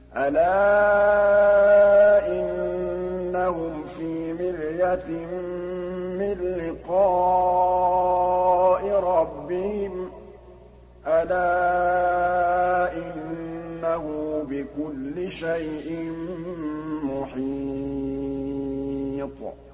أَلَا إِنَّهُمْ فِي مِرْيَةٍ مِّن لِّقَاءِ رَبِّهِمْ ۗ أَلَا إِنَّهُ بِكُلِّ شَيْءٍ مُّحِيطٌ